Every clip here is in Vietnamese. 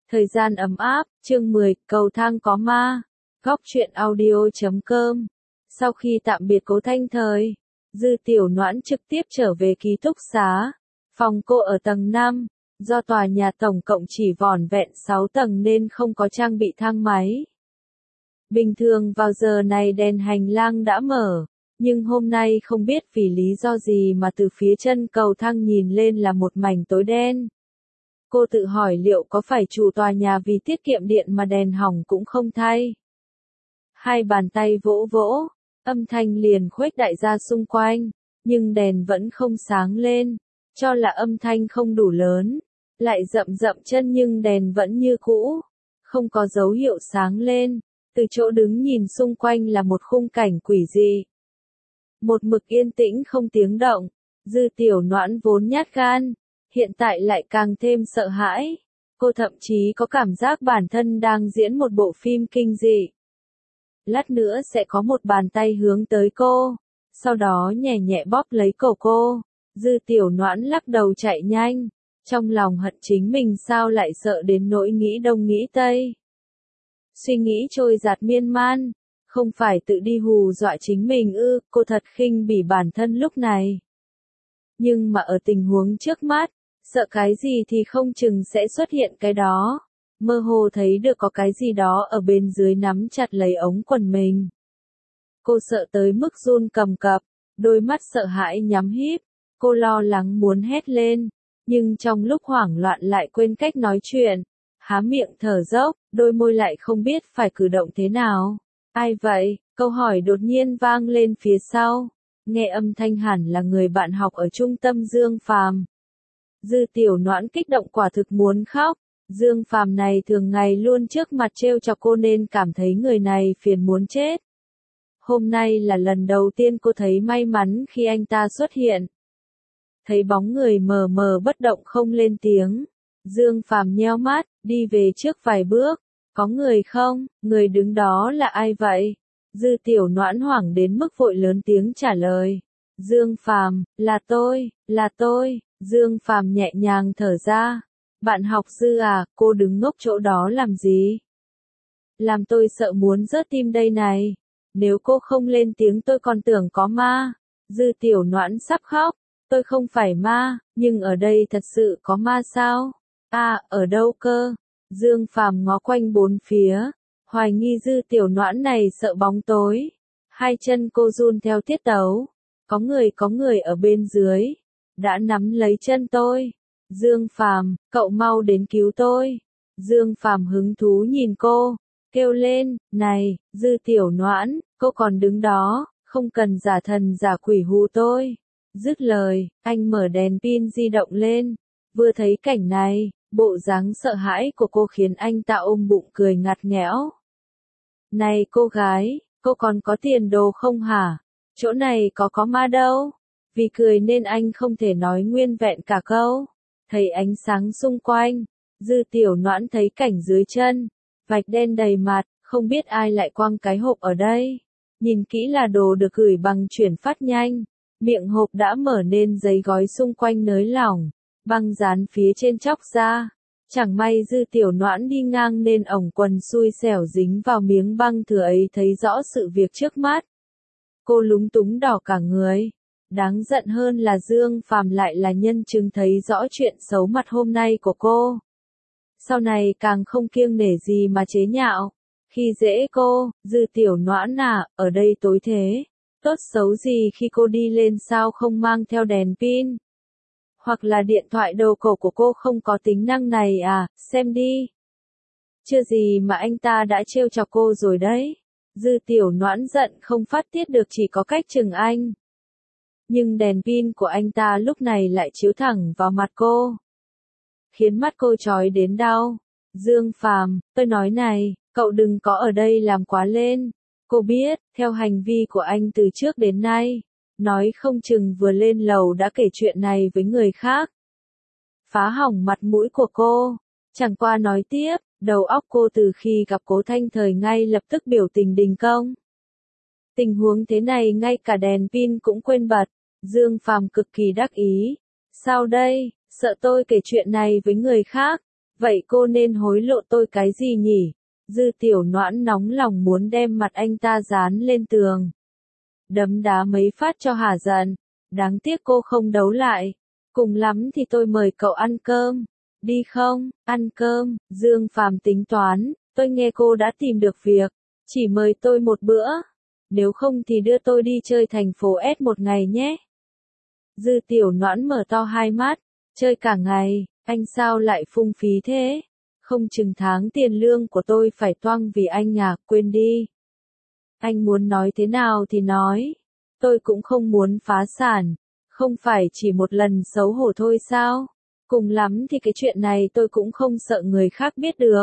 Thời gian ấm áp, chương 10, cầu thang có ma. Góc truyện audio.com. Sau khi tạm biệt Cố Thanh Thời, Dư Tiểu Noãn trực tiếp trở về ký túc xá. Phòng cô ở tầng 5, do tòa nhà tổng cộng chỉ vỏn vẹn 6 tầng nên không có trang bị thang máy. Bình thường vào giờ này đèn hành lang đã mở, nhưng hôm nay không biết vì lý do gì mà từ phía chân cầu thang nhìn lên là một mảnh tối đen. Cô tự hỏi liệu có phải chủ tòa nhà vì tiết kiệm điện mà đèn hỏng cũng không thay. Hai bàn tay vỗ vỗ, âm thanh liền khuếch đại ra xung quanh, nhưng đèn vẫn không sáng lên, cho là âm thanh không đủ lớn, lại dậm dậm chân nhưng đèn vẫn như cũ, không có dấu hiệu sáng lên, từ chỗ đứng nhìn xung quanh là một khung cảnh quỷ dị. Một mực yên tĩnh không tiếng động, Dư Tiểu Noãn vốn nhát gan, hiện tại lại càng thêm sợ hãi, cô thậm chí có cảm giác bản thân đang diễn một bộ phim kinh dị. Lát nữa sẽ có một bàn tay hướng tới cô, sau đó nhẹ nhẹ bóp lấy cổ cô. Dư Tiểu Noãn lắc đầu chạy nhanh, trong lòng hận chính mình sao lại sợ đến nỗi nghĩ đông nghĩ tây. Suy nghĩ trôi dạt miên man, không phải tự đi hù dọa chính mình ư, cô thật khinh bỉ bản thân lúc này. Nhưng mà ở tình huống trước mắt, sợ cái gì thì không chừng sẽ xuất hiện cái đó. Mơ hồ thấy được có cái gì đó ở bên dưới nắm chặt lấy ống quần mình. Cô sợ tới mức run cầm cập, đôi mắt sợ hãi nhắm híp, cô lo lắng muốn hét lên, nhưng trong lúc hoảng loạn lại quên cách nói chuyện, há miệng thở dốc, đôi môi lại không biết phải cử động thế nào. Ai vậy? Câu hỏi đột nhiên vang lên phía sau, nghe âm thanh hẳn là người bạn học ở trung tâm Dương Phàm. Dư Tiểu Noãn kích động quả thực muốn khóc. Dương Phàm này thường ngày luôn trước mặt trêu chọc cô nên cảm thấy người này phiền muốn chết. Hôm nay là lần đầu tiên cô thấy may mắn khi anh ta xuất hiện. Thấy bóng người mờ mờ bất động không lên tiếng. Dương Phàm nheo mắt, đi về trước vài bước. Có người không? Người đứng đó là ai vậy? Dư Tiểu Noãn hoảng đến mức vội lớn tiếng trả lời. Dương Phàm, là tôi. Dương Phàm nhẹ nhàng thở ra. Bạn học Dư à, cô đứng ngốc chỗ đó làm gì? Làm tôi sợ muốn rớt tim đây này. Nếu cô không lên tiếng tôi còn tưởng có ma. Dư Tiểu Noãn sắp khóc. Tôi không phải ma, nhưng ở đây thật sự có ma sao? À, ở đâu cơ? Dương Phàm ngó quanh bốn phía, hoài nghi Dư Tiểu Noãn này sợ bóng tối. Hai chân cô run theo tiết tấu. Có người ở bên dưới. Đã nắm lấy chân tôi. Dương Phàm, cậu mau đến cứu tôi. Dương Phàm hứng thú nhìn cô, kêu lên, này, Dư Tiểu Noãn, cô còn đứng đó, không cần giả thần giả quỷ hù tôi. Dứt lời, anh mở đèn pin di động lên, vừa thấy cảnh này, bộ dáng sợ hãi của cô khiến anh ta ôm bụng cười ngặt nghẽo. Này cô gái, cô còn có tiền đồ không hả? Chỗ này có ma đâu. Vì cười nên anh không thể nói nguyên vẹn cả câu. Thấy ánh sáng xung quanh, Dư Tiểu Noãn thấy cảnh dưới chân, vạch đen đầy mặt, không biết ai lại quăng cái hộp ở đây. Nhìn kỹ là đồ được gửi bằng chuyển phát nhanh, miệng hộp đã mở nên giấy gói xung quanh nới lỏng, băng dán phía trên chóc ra. Chẳng may Dư Tiểu Noãn đi ngang nên ổng quần xui xẻo dính vào miếng băng thừa ấy thấy rõ sự việc trước mắt. Cô lúng túng đỏ cả người. Đáng giận hơn là Dương Phàm lại là nhân chứng thấy rõ chuyện xấu mặt hôm nay của cô. Sau này càng không kiêng nể gì mà chế nhạo. Khi dễ cô, Dư Tiểu Noãn à, ở đây tối thế. Tốt xấu gì khi cô đi lên sao không mang theo đèn pin. Hoặc là điện thoại đầu cổ của cô không có tính năng này à, xem đi. Chưa gì mà anh ta đã trêu chọc cô rồi đấy. Dư Tiểu Noãn giận không phát tiết được chỉ có cách chừng anh. Nhưng đèn pin của anh ta lúc này lại chiếu thẳng vào mặt cô, khiến mắt cô chói đến đau. Dương Phàm, tôi nói này, cậu đừng có ở đây làm quá lên. Cô biết, theo hành vi của anh từ trước đến nay, nói không chừng vừa lên lầu đã kể chuyện này với người khác. Phá hỏng mặt mũi của cô. Chẳng qua nói tiếp, đầu óc cô từ khi gặp Cố Thanh Thời ngay lập tức biểu tình đình công. Tình huống thế này ngay cả đèn pin cũng quên bật. Dương Phàm cực kỳ đắc ý. Sao đây, sợ tôi kể chuyện này với người khác? Vậy cô nên hối lộ tôi cái gì nhỉ? Dư Tiểu Noãn nóng lòng muốn đem mặt anh ta dán lên tường. Đấm đá mấy phát cho hả giận. Đáng tiếc cô không đấu lại. Cùng lắm thì tôi mời cậu ăn cơm. Đi không? Ăn cơm. Dương Phàm tính toán. Tôi nghe cô đã tìm được việc. Chỉ mời tôi một bữa. Nếu không thì đưa tôi đi chơi thành phố S một ngày nhé. Dư Tiểu Noãn mở to hai mắt. Chơi cả ngày. Anh sao lại phung phí thế? Không chừng tháng tiền lương của tôi phải toang vì anh à, quên đi. Anh muốn nói thế nào thì nói. Tôi cũng không muốn phá sản. Không phải chỉ một lần xấu hổ thôi sao? Cùng lắm thì cái chuyện này tôi cũng không sợ người khác biết được.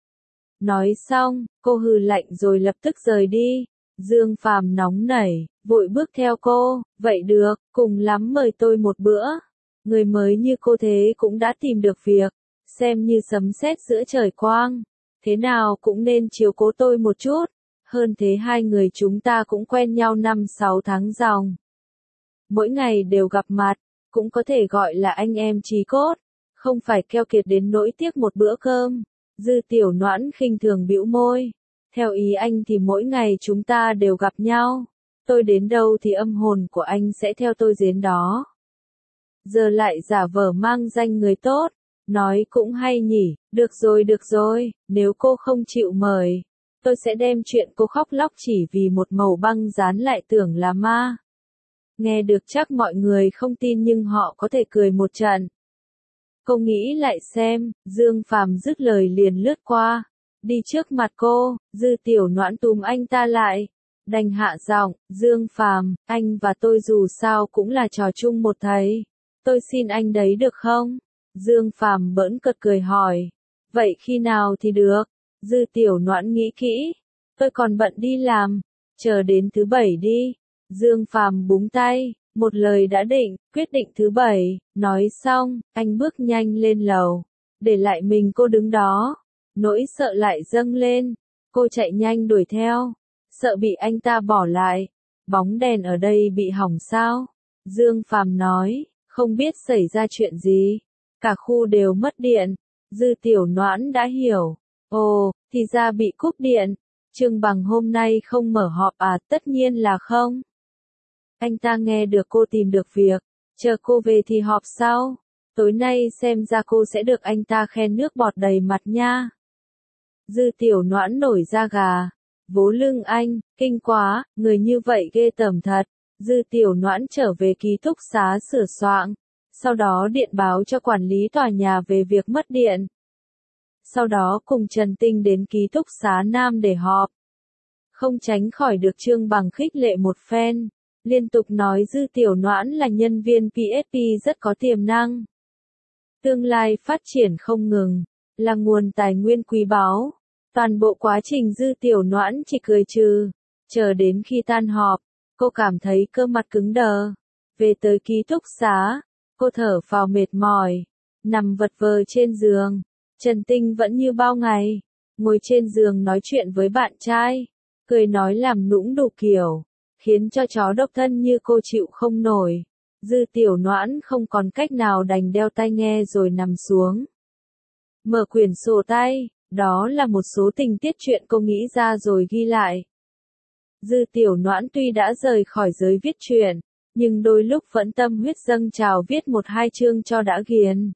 Nói xong, cô hừ lạnh rồi lập tức rời đi. Dương Phàm nóng nảy, vội bước theo cô. Vậy được, cùng lắm mời tôi một bữa. Người mới như cô thế cũng đã tìm được việc. Xem như sấm sét giữa trời quang. Thế nào cũng nên chiếu cố tôi một chút. Hơn thế hai người chúng ta cũng quen nhau 5-6 tháng ròng. Mỗi ngày đều gặp mặt, cũng có thể gọi là anh em chí cốt. Không phải keo kiệt đến nỗi tiếc một bữa cơm. Dư Tiểu Noãn khinh thường bĩu môi. Theo ý anh thì mỗi ngày chúng ta đều gặp nhau. Tôi đến đâu thì âm hồn của anh sẽ theo tôi đến đó. Giờ lại giả vờ mang danh người tốt. Nói cũng hay nhỉ, được rồi, nếu cô không chịu mời, tôi sẽ đem chuyện cô khóc lóc chỉ vì một mẩu băng dán lại tưởng là ma. Nghe được chắc mọi người không tin nhưng họ có thể cười một trận. Cô nghĩ lại xem, Dương Phàm dứt lời liền lướt qua, đi trước mặt cô, Dư Tiểu Noãn túm anh ta lại, đành hạ giọng, Dương Phàm, anh và tôi dù sao cũng là trò chung một thầy, tôi xin anh đấy được không? Dương Phàm bỡn cợt cười hỏi, vậy khi nào thì được? Dư Tiểu Noãn nghĩ kỹ, tôi còn bận đi làm, chờ đến thứ bảy đi. Dương Phàm búng tay, một lời đã định, quyết định thứ bảy, nói xong, anh bước nhanh lên lầu, để lại mình cô đứng đó, nỗi sợ lại dâng lên, cô chạy nhanh đuổi theo, sợ bị anh ta bỏ lại, bóng đèn ở đây bị hỏng sao? Dương Phàm nói, không biết xảy ra chuyện gì, cả khu đều mất điện, Dư Tiểu Noãn đã hiểu, ồ, thì ra bị cúp điện, Trương Bằng hôm nay không mở họp à, tất nhiên là không. Anh ta nghe được cô tìm được việc, chờ cô về thì họp sau. Tối nay xem ra cô sẽ được anh ta khen nước bọt đầy mặt nha. Dư Tiểu Noãn nổi da gà. Vố lưng anh, kinh quá, người như vậy ghê tởm thật. Dư Tiểu Noãn trở về ký túc xá sửa soạn. Sau đó điện báo cho quản lý tòa nhà về việc mất điện. Sau đó cùng Trần Tinh đến ký túc xá Nam để họp. Không tránh khỏi được Trương Bằng khích lệ một phen. Liên tục nói Dư Tiểu Noãn là nhân viên PSP rất có tiềm năng. Tương lai phát triển không ngừng, là nguồn tài nguyên quý báu. Toàn bộ quá trình Dư Tiểu Noãn chỉ cười trừ. Chờ đến khi tan họp, cô cảm thấy cơ mặt cứng đờ. Về tới ký túc xá, cô thở phào mệt mỏi, nằm vật vờ trên giường. Trần Tinh vẫn như bao ngày, ngồi trên giường nói chuyện với bạn trai, cười nói làm nũng đủ kiểu, khiến cho chó độc thân như cô chịu không nổi. Dư Tiểu Noãn không còn cách nào đành đeo tai nghe rồi nằm xuống. Mở quyển sổ tay, đó là một số tình tiết chuyện cô nghĩ ra rồi ghi lại. Dư Tiểu Noãn tuy đã rời khỏi giới viết truyện, nhưng đôi lúc vẫn tâm huyết dâng trào viết 1-2 chương cho đã ghiền.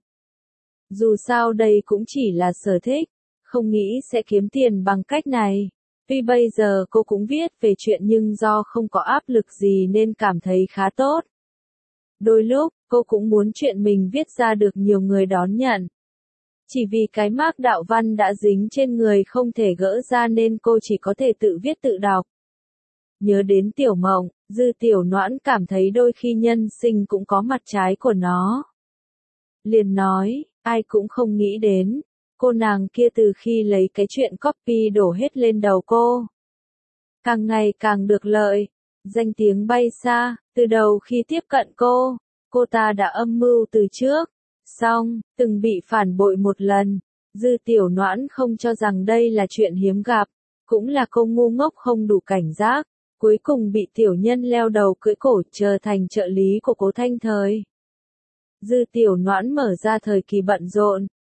Dù sao đây cũng chỉ là sở thích, không nghĩ sẽ kiếm tiền bằng cách này. Tuy bây giờ cô cũng viết về chuyện nhưng do không có áp lực gì nên cảm thấy khá tốt. Đôi lúc, cô cũng muốn chuyện mình viết ra được nhiều người đón nhận. Chỉ vì cái mác đạo văn đã dính trên người không thể gỡ ra nên cô chỉ có thể tự viết tự đọc. Nhớ đến Tiểu Mộng, Dư Tiểu Noãn cảm thấy đôi khi nhân sinh cũng có mặt trái của nó. Liền nói, ai cũng không nghĩ đến, cô nàng kia từ khi lấy cái chuyện copy đổ hết lên đầu cô. Càng ngày càng được lợi, danh tiếng bay xa, từ đầu khi tiếp cận cô ta đã âm mưu từ trước. Xong, từng bị phản bội một lần, Dư Tiểu Noãn không cho rằng đây là chuyện hiếm gặp, cũng là cô ngu ngốc không đủ cảnh giác, cuối cùng bị tiểu nhân leo đầu cưỡi cổ trở thành trợ lý của Cố Thanh Thời. Dư Tiểu Noãn mở ra thời kỳ bận rộn,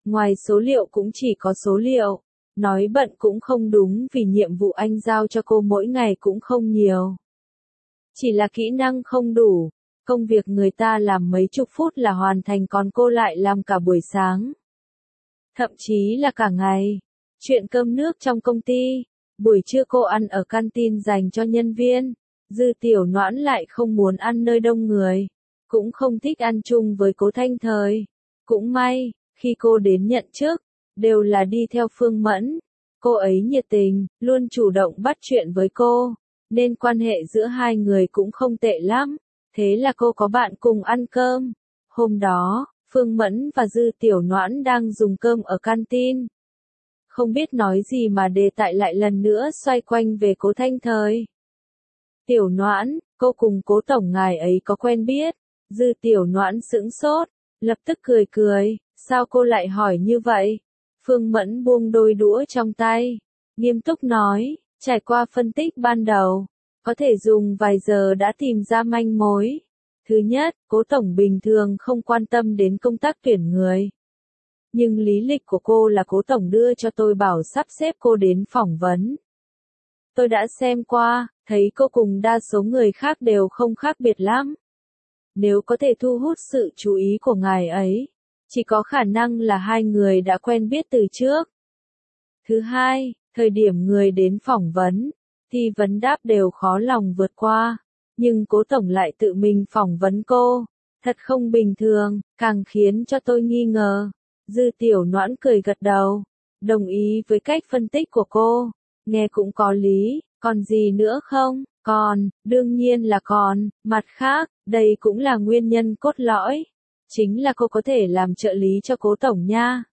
Ngoài số liệu cũng chỉ có số liệu. Nói bận cũng không đúng vì nhiệm vụ anh giao cho cô mỗi ngày cũng không nhiều. Chỉ là kỹ năng không đủ. Công việc người ta làm mấy chục phút là hoàn thành còn cô lại làm cả buổi sáng. Thậm chí là cả ngày. Chuyện cơm nước trong công ty. Buổi trưa cô ăn ở canteen dành cho nhân viên. Dư Tiểu Noãn lại không muốn ăn nơi đông người. Cũng không thích ăn chung với Cố Thanh Thời. Cũng may, khi cô đến nhận chức, đều là đi theo Phương Mẫn. Cô ấy nhiệt tình, luôn chủ động bắt chuyện với cô, nên quan hệ giữa hai người cũng không tệ lắm. Thế là cô có bạn cùng ăn cơm. Hôm đó, Phương Mẫn và Dư Tiểu Noãn đang dùng cơm ở canteen. Không biết nói gì mà đề tài lại lần nữa xoay quanh về Cố Thanh Thời. Tiểu Noãn, cô cùng Cố tổng ngài ấy có quen biết. Dư Tiểu Noãn sững sốt, lập tức cười cười, sao cô lại hỏi như vậy? Phương Mẫn buông đôi đũa trong tay, nghiêm túc nói, trải qua phân tích ban đầu, có thể dùng vài giờ đã tìm ra manh mối. Thứ nhất, Cố tổng bình thường không quan tâm đến công tác tuyển người. Nhưng lý lịch của cô là Cố tổng đưa cho tôi bảo sắp xếp cô đến phỏng vấn. Tôi đã xem qua, thấy cô cùng đa số người khác đều không khác biệt lắm. Nếu có thể thu hút sự chú ý của ngài ấy, chỉ có khả năng là hai người đã quen biết từ trước. Thứ hai, thời điểm người đến phỏng vấn, thì vấn đáp đều khó lòng vượt qua, nhưng Cố tổng lại tự mình phỏng vấn cô, thật không bình thường, càng khiến cho tôi nghi ngờ. Dư Tiểu Noãn cười gật đầu, đồng ý với cách phân tích của cô, nghe cũng có lý, còn gì nữa không? Còn, đương nhiên là còn, mặt khác, đây cũng là nguyên nhân cốt lõi. Chính là cô có thể làm trợ lý cho Cố tổng nha.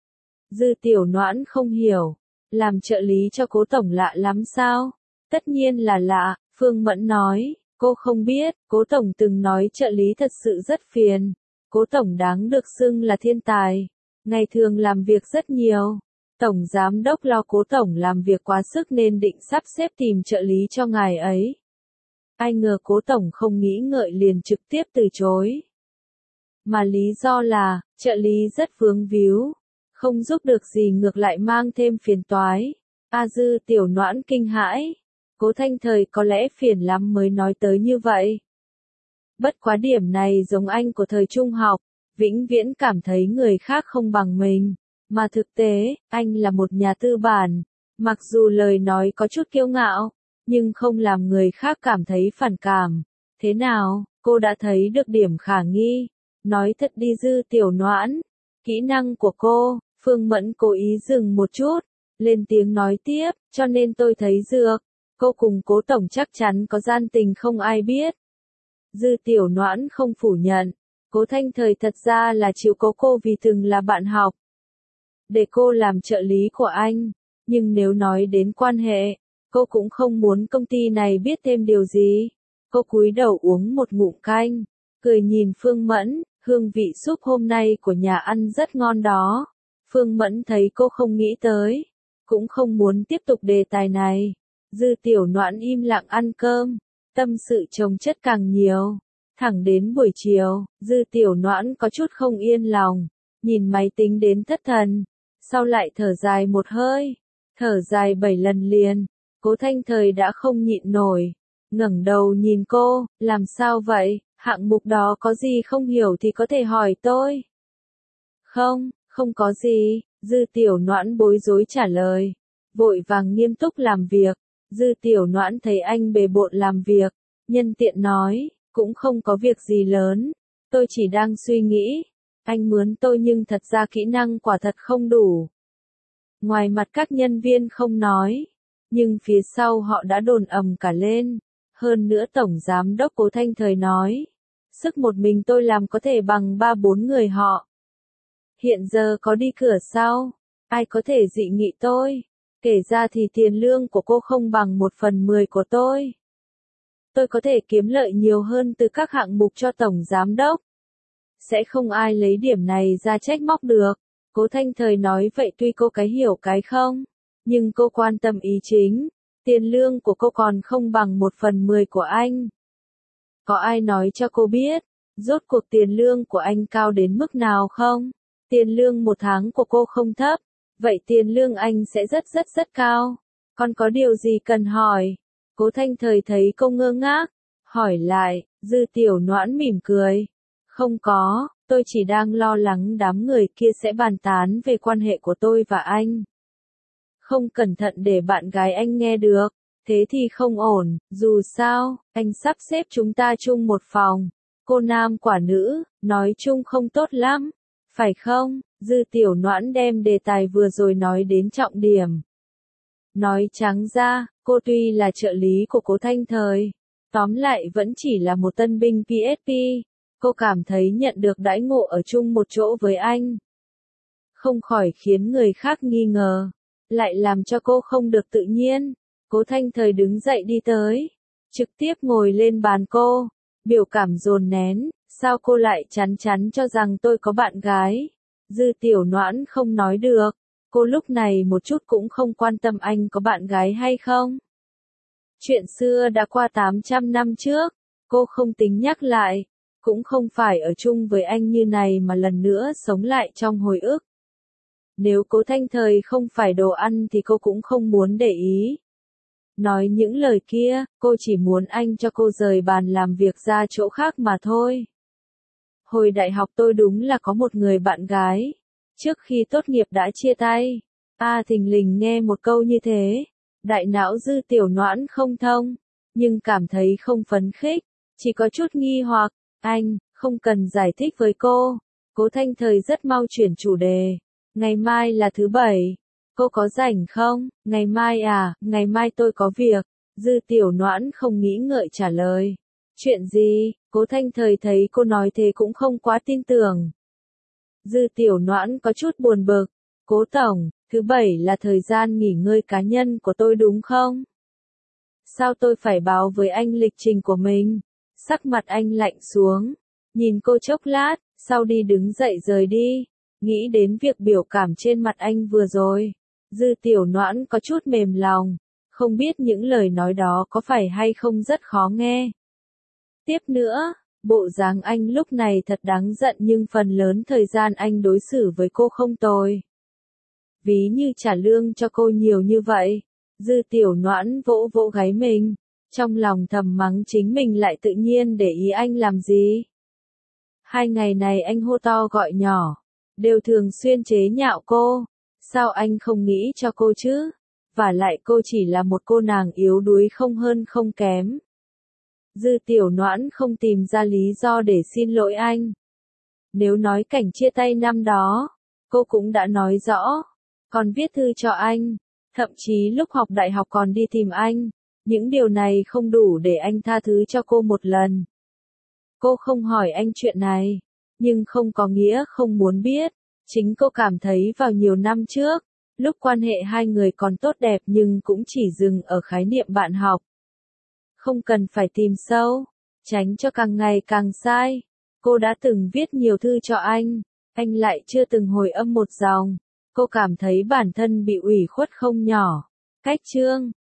Dư Tiểu Noãn không hiểu, làm trợ lý cho Cố tổng lạ lắm sao? Tất nhiên là lạ, Phương Mẫn nói, cô không biết, Cố tổng từng nói trợ lý thật sự rất phiền. Cố tổng đáng được xưng là thiên tài, ngày thường làm việc rất nhiều. Tổng giám đốc lo Cố tổng làm việc quá sức nên định sắp xếp tìm trợ lý cho ngài ấy. Ai ngờ Cố tổng không nghĩ ngợi liền trực tiếp từ chối. Mà lý do là, trợ lý rất vướng víu, không giúp được gì ngược lại mang thêm phiền toái. Dư Tiểu Noãn kinh hãi, Cố Thanh Thời có lẽ phiền lắm mới nói tới như vậy. Bất quá điểm này giống anh của thời trung học, vĩnh viễn cảm thấy người khác không bằng mình. Mà thực tế, anh là một nhà tư bản, mặc dù lời nói có chút kiêu ngạo, nhưng không làm người khác cảm thấy phản cảm. Thế nào, cô đã thấy được điểm khả nghi? Nói thật đi Dư Tiểu Noãn, kỹ năng của cô. Phương Mẫn cố ý dừng một chút, lên tiếng nói tiếp, cho nên tôi thấy dược, cô cùng Cố tổng chắc chắn có gian tình không ai biết. Dư Tiểu Noãn không phủ nhận, Cố Thanh Thời thật ra là chiếu cố cô vì từng là bạn học. Để cô làm trợ lý của anh, nhưng nếu nói đến quan hệ, cô cũng không muốn công ty này biết thêm điều gì. Cô cúi đầu uống một ngụm canh, cười nhìn Phương Mẫn, hương vị súp hôm nay của nhà ăn rất ngon đó. Phương Mẫn thấy cô không nghĩ tới, cũng không muốn tiếp tục đề tài này. Dư Tiểu Noãn im lặng ăn cơm, tâm sự chồng chất càng nhiều. Thẳng đến buổi chiều, Dư Tiểu Noãn có chút không yên lòng, nhìn máy tính đến thất thần, sau lại thở dài một hơi, thở dài 7 lần liền. Cố Thanh Thời đã không nhịn nổi, ngẩng đầu nhìn cô, làm sao vậy, hạng mục đó có gì không hiểu thì có thể hỏi tôi. Không, không có gì, Dư Tiểu Noãn bối rối trả lời, vội vàng nghiêm túc làm việc. Dư Tiểu Noãn thấy anh bề bộn làm việc, nhân tiện nói, cũng không có việc gì lớn, tôi chỉ đang suy nghĩ, anh mướn tôi nhưng thật ra kỹ năng quả thật không đủ. Ngoài mặt các nhân viên không nói, nhưng phía sau họ đã đồn ầm cả lên, hơn nữa Tổng Giám đốc Cố Thanh Thời nói, sức một mình tôi làm có thể bằng 3-4 người họ. Hiện giờ có đi cửa sau, ai có thể dị nghị tôi, kể ra thì tiền lương của cô không bằng 1/10 của tôi. Tôi có thể kiếm lợi nhiều hơn từ các hạng mục cho Tổng Giám đốc. Sẽ không ai lấy điểm này ra trách móc được. Cố Thanh Thời nói vậy tuy cô cái hiểu cái không, nhưng cô quan tâm ý chính. Tiền lương của cô còn không bằng 1/10 của anh. Có ai nói cho cô biết, rốt cuộc tiền lương của anh cao đến mức nào không? Tiền lương một tháng của cô không thấp, vậy tiền lương anh sẽ rất cao. Còn có điều gì cần hỏi? Cố Thanh Thời thấy cô ngơ ngác, hỏi lại. Dư Tiểu Noãn mỉm cười. Không có, tôi chỉ đang lo lắng đám người kia sẽ bàn tán về quan hệ của tôi và anh. Không cẩn thận để bạn gái anh nghe được, thế thì không ổn, dù sao, anh sắp xếp chúng ta chung một phòng. Cô nam quả nữ, nói chung không tốt lắm, phải không? Dư Tiểu Noãn đem đề tài vừa rồi nói đến trọng điểm. Nói trắng ra, cô tuy là trợ lý của Cố Thanh Thời, tóm lại vẫn chỉ là một tân binh PSP. Cô cảm thấy nhận được đãi ngộ ở chung một chỗ với anh, không khỏi khiến người khác nghi ngờ, lại làm cho cô không được tự nhiên. Cố Thanh Thời đứng dậy đi tới, trực tiếp ngồi lên bàn cô, biểu cảm dồn nén. Sao cô lại chắn cho rằng tôi có bạn gái? Dư Tiểu Noãn không nói được, cô lúc này một chút cũng không quan tâm anh có bạn gái hay không. Chuyện xưa đã qua 800 năm trước, cô không tính nhắc lại, cũng không phải ở chung với anh như này mà lần nữa sống lại trong hồi ức. Nếu Cố Thanh Thời không phải đồ ăn thì cô cũng không muốn để ý. Nói những lời kia, cô chỉ muốn anh cho cô rời bàn làm việc ra chỗ khác mà thôi. Hồi đại học tôi đúng là có một người bạn gái, trước khi tốt nghiệp đã chia tay. Thình lình nghe một câu như thế, đại não Dư Tiểu Noãn không thông, nhưng cảm thấy không phấn khích, chỉ có chút nghi hoặc. Anh, không cần giải thích với cô. Cố Thanh Thời rất mau chuyển chủ đề. Ngày mai là thứ bảy. Cô có rảnh không? Ngày mai à, ngày mai tôi có việc. Dư Tiểu Noãn không nghĩ ngợi trả lời. Chuyện gì? Cố Thanh Thời thấy cô nói thế cũng không quá tin tưởng. Dư Tiểu Noãn có chút buồn bực. Cố tổng, thứ bảy là thời gian nghỉ ngơi cá nhân của tôi đúng không? Sao tôi phải báo với anh lịch trình của mình? Sắc mặt anh lạnh xuống, nhìn cô chốc lát, sau đi đứng dậy rời đi. Nghĩ đến việc biểu cảm trên mặt anh vừa rồi, Dư Tiểu Noãn có chút mềm lòng, không biết những lời nói đó có phải hay không rất khó nghe. Tiếp nữa, bộ dáng anh lúc này thật đáng giận nhưng phần lớn thời gian anh đối xử với cô không tồi. Ví như trả lương cho cô nhiều như vậy, Dư Tiểu Noãn vỗ vỗ gáy mình, trong lòng thầm mắng chính mình lại tự nhiên để ý anh làm gì. 2 ngày này anh hô to gọi nhỏ, đều thường xuyên chế nhạo cô, sao anh không nghĩ cho cô chứ? Vả lại cô chỉ là một cô nàng yếu đuối không hơn không kém. Dư Tiểu Noãn không tìm ra lý do để xin lỗi anh. Nếu nói cảnh chia tay năm đó, cô cũng đã nói rõ, còn viết thư cho anh, thậm chí lúc học đại học còn đi tìm anh. Những điều này không đủ để anh tha thứ cho cô một lần. Cô không hỏi anh chuyện này, nhưng không có nghĩa không muốn biết. Chính cô cảm thấy vào nhiều năm trước, lúc quan hệ hai người còn tốt đẹp nhưng cũng chỉ dừng ở khái niệm bạn học. Không cần phải tìm sâu, tránh cho càng ngày càng sai. Cô đã từng viết nhiều thư cho anh lại chưa từng hồi âm một dòng. Cô cảm thấy bản thân bị ủy khuất không nhỏ. Cách chương